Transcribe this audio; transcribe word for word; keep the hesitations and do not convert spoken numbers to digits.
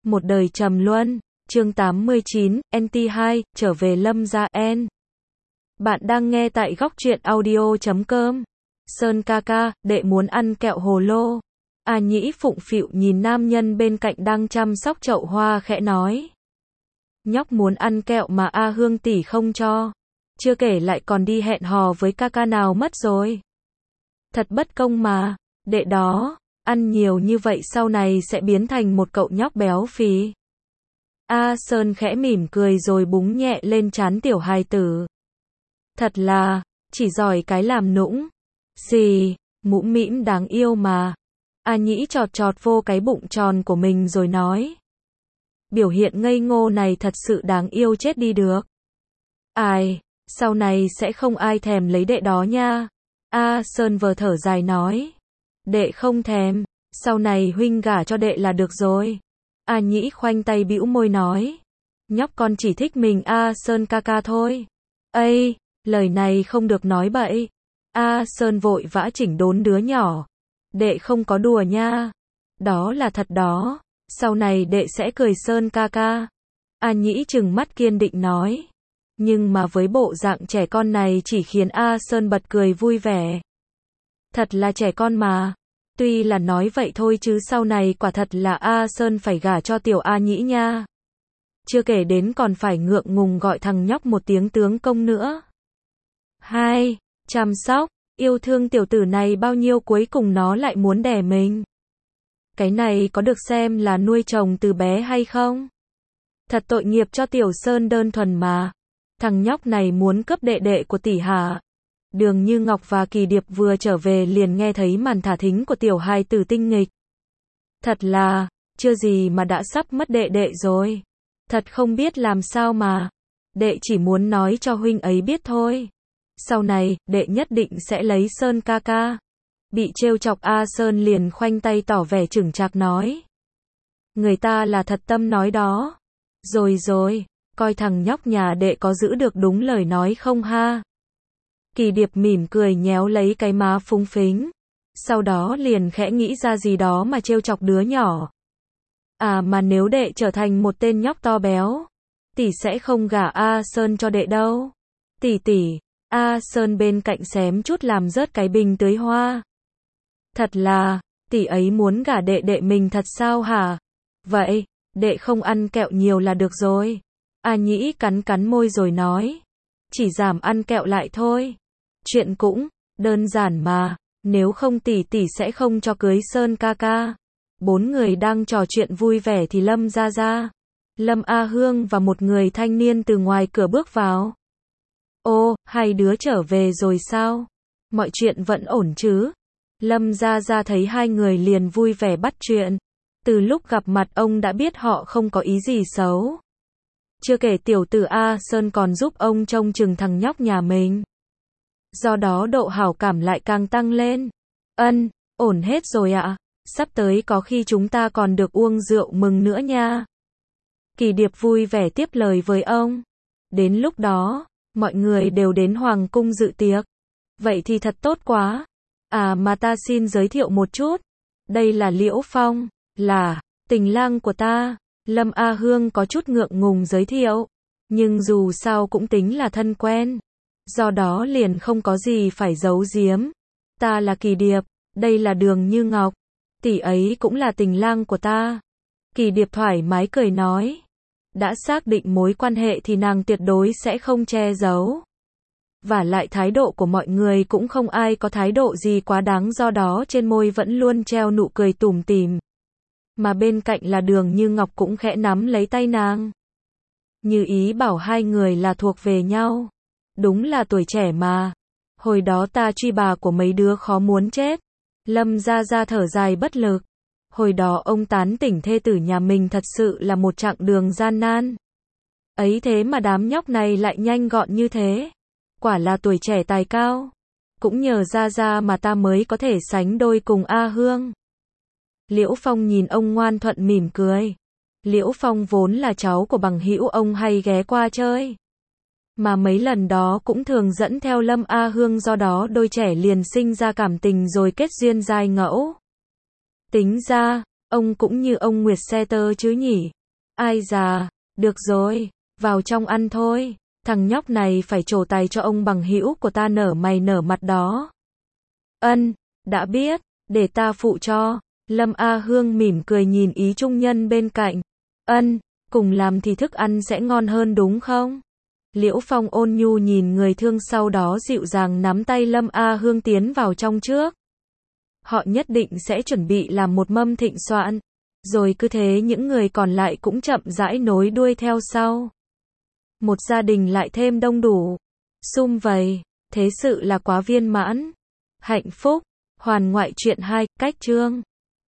Một đời trầm luân, chương tám mươi chín, en tê hai, trở về Lâm gia N. Bạn đang nghe tại góc truyện audio chấm com. Sơn ca ca, đệ muốn ăn kẹo hồ lô. A Nhĩ phụng phịu nhìn nam nhân bên cạnh đang chăm sóc chậu hoa khẽ nói. Nhóc muốn ăn kẹo mà A Hương tỷ không cho. Chưa kể lại còn đi hẹn hò với ca ca nào mất rồi. Thật bất công mà, đệ đó, ăn nhiều như vậy sau này sẽ biến thành một cậu nhóc béo phì. A Sơn khẽ mỉm cười rồi búng nhẹ lên trán tiểu hài tử. Thật là, chỉ giỏi cái làm nũng. Xì, mũm mĩm đáng yêu mà. A Nhĩ chọt chọt vô cái bụng tròn của mình rồi nói. Biểu hiện ngây ngô này thật sự đáng yêu chết đi được. Ai, sau này sẽ không ai thèm lấy đệ đó nha. A Sơn vờ thở dài nói. Đệ không thèm, sau này huynh gả cho đệ là được rồi. A Nhĩ khoanh tay bĩu môi nói. Nhóc con chỉ thích mình A Sơn ca ca thôi. Ây, lời này không được nói bậy. A Sơn vội vã chỉnh đốn đứa nhỏ. Đệ không có đùa nha. Đó là thật đó. Sau này đệ sẽ cười Sơn ca ca. A Nhĩ trừng mắt kiên định nói. Nhưng mà với bộ dạng trẻ con này chỉ khiến A Sơn bật cười vui vẻ. Thật là trẻ con mà. Tuy là nói vậy thôi chứ sau này quả thật là A Sơn phải gả cho tiểu A Nhĩ nha. Chưa kể đến còn phải ngượng ngùng gọi thằng nhóc một tiếng tướng công nữa. Hai, chăm sóc, yêu thương tiểu tử này bao nhiêu cuối cùng nó lại muốn đẻ mình. Cái này có được xem là nuôi chồng từ bé hay không? Thật tội nghiệp cho tiểu Sơn đơn thuần mà. Thằng nhóc này muốn cướp đệ đệ của tỷ hả? Đường Như Ngọc và Kỳ Điệp vừa trở về liền nghe thấy màn thả thính của tiểu hài tử tinh nghịch. Thật là, chưa gì mà đã sắp mất đệ đệ rồi. Thật không biết làm sao mà. Đệ chỉ muốn nói cho huynh ấy biết thôi. Sau này, đệ nhất định sẽ lấy Sơn ca ca. Bị trêu chọc A Sơn liền khoanh tay tỏ vẻ chững chạc nói. Người ta là thật tâm nói đó. Rồi rồi, coi thằng nhóc nhà đệ có giữ được đúng lời nói không ha? Kỳ Điệp mỉm cười nhéo lấy cái má phúng phính. Sau đó liền khẽ nghĩ ra gì đó mà trêu chọc đứa nhỏ. À mà nếu đệ trở thành một tên nhóc to béo, tỷ sẽ không gả A Sơn cho đệ đâu. Tỷ tỷ, A Sơn bên cạnh xém chút làm rớt cái bình tưới hoa. Thật là, tỷ ấy muốn gả đệ đệ mình thật sao hả? Vậy, đệ không ăn kẹo nhiều là được rồi. A Nhĩ cắn cắn môi rồi nói. Chỉ giảm ăn kẹo lại thôi. Chuyện cũng đơn giản mà, nếu không tỷ tỷ sẽ không cho cưới Sơn ca ca. Bốn người đang trò chuyện vui vẻ thì Lâm Gia Gia, Lâm A Hương và một người thanh niên từ ngoài cửa bước vào. Ô, hai đứa trở về rồi sao? Mọi chuyện vẫn ổn chứ? Lâm Gia Gia thấy hai người liền vui vẻ bắt chuyện. Từ lúc gặp mặt ông đã biết họ không có ý gì xấu. Chưa kể tiểu tử A Sơn còn giúp ông trông chừng thằng nhóc nhà mình. Do đó độ hảo cảm lại càng tăng lên. Ân, ổn hết rồi ạ. Sắp tới có khi chúng ta còn được uống rượu mừng nữa nha. Kỳ Điệp vui vẻ tiếp lời với ông. Đến lúc đó, mọi người đều đến Hoàng cung dự tiệc. Vậy thì thật tốt quá. À mà ta xin giới thiệu một chút. Đây là Liễu Phong, là tình lang của ta. Lâm A Hương có chút ngượng ngùng giới thiệu. Nhưng dù sao cũng tính là thân quen. Do đó liền không có gì phải giấu giếm. Ta là Kỳ Điệp, đây là Đường Như Ngọc. Tỷ ấy cũng là tình lang của ta. Kỳ Điệp thoải mái cười nói. Đã xác định mối quan hệ thì nàng tuyệt đối sẽ không che giấu. Và lại thái độ của mọi người cũng không ai có thái độ gì quá đáng, do đó trên môi vẫn luôn treo nụ cười tủm tỉm. Mà bên cạnh là Đường Như Ngọc cũng khẽ nắm lấy tay nàng. Như ý bảo hai người là thuộc về nhau. Đúng là tuổi trẻ mà. Hồi đó ta truy bà của mấy đứa khó muốn chết. Lâm Gia Gia thở dài bất lực. Hồi đó ông tán tỉnh thê tử nhà mình thật sự là một chặng đường gian nan. Ấy thế mà đám nhóc này lại nhanh gọn như thế. Quả là tuổi trẻ tài cao. Cũng nhờ Gia Gia mà ta mới có thể sánh đôi cùng A Hương. Liễu Phong nhìn ông ngoan thuận mỉm cười. Liễu Phong vốn là cháu của bằng hữu ông hay ghé qua chơi. Mà mấy lần đó cũng thường dẫn theo Lâm A Hương, do đó đôi trẻ liền sinh ra cảm tình rồi kết duyên giai ngẫu. Tính ra, ông cũng như ông Nguyệt Xe Tơ chứ nhỉ? Ai già, được rồi, vào trong ăn thôi, thằng nhóc này phải trổ tài cho ông bằng hữu của ta nở mày nở mặt đó. Ân, đã biết, để ta phụ cho. Lâm A Hương mỉm cười nhìn ý trung nhân bên cạnh. Ân, cùng làm thì thức ăn sẽ ngon hơn đúng không? Liễu Phong ôn nhu nhìn người thương, sau đó dịu dàng nắm tay Lâm A Hương tiến vào trong trước. Họ nhất định sẽ chuẩn bị làm một mâm thịnh soạn, rồi cứ thế những người còn lại cũng chậm rãi nối đuôi theo sau. Một gia đình lại thêm đông đủ, sum vầy, thế sự là quá viên mãn, hạnh phúc. Hoàn ngoại truyện hai, cách chương